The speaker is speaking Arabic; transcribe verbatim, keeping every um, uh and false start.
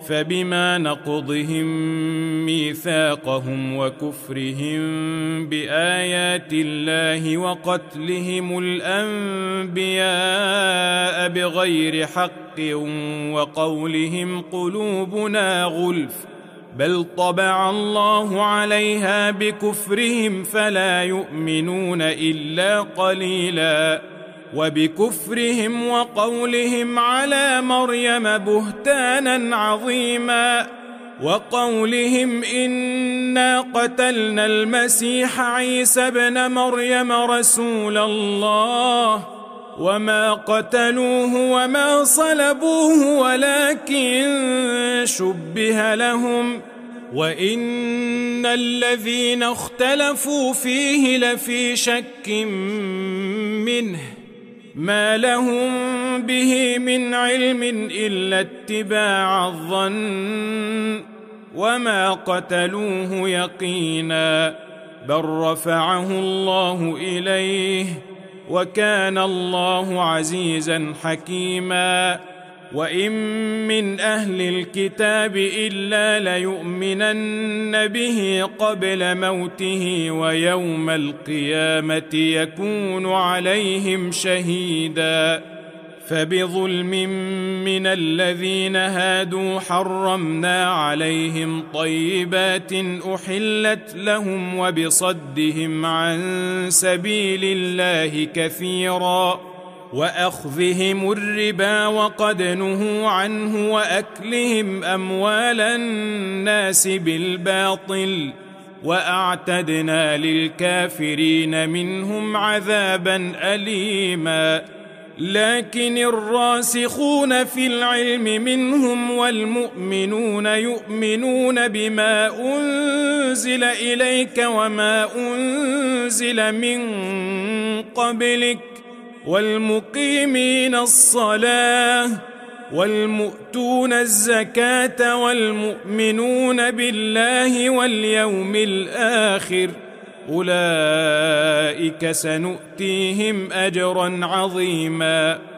فبما نقضهم ميثاقهم وكفرهم بآيات الله وقتلهم الأنبياء بغير حق وقولهم قلوبنا غلف بل طبع الله عليها بكفرهم فلا يؤمنون إلا قليلا وبكفرهم وقولهم على مريم بهتانا عظيما وقولهم إنا قتلنا المسيح عيسى ابن مريم رسول الله وما قتلوه وما صلبوه ولكن شبه لهم وإن الذين اختلفوا فيه لفي شك منه ما لهم به من علم إلا اتباع الظن وما قتلوه يقينا بل رفعه الله إليه وكان الله عزيزا حكيما وإن من أهل الكتاب إلا ليؤمنن به قبل موته ويوم القيامة يكون عليهم شهيدا فبظلم من الذين هادوا حرمنا عليهم طيبات أحلت لهم وبصدهم عن سبيل الله كثيرا وأخذهم الربا وقد نهوا عنه وأكلهم أموال الناس بالباطل وأعتدنا للكافرين منهم عذابا أليما لكن الراسخون في العلم منهم والمؤمنون يؤمنون بما أنزل إليك وما أنزل من قبلك والمقيمين الصلاة والمؤتون الزكاة والمؤمنون بالله واليوم الآخر أولئك سنؤتيهم أجرا عظيما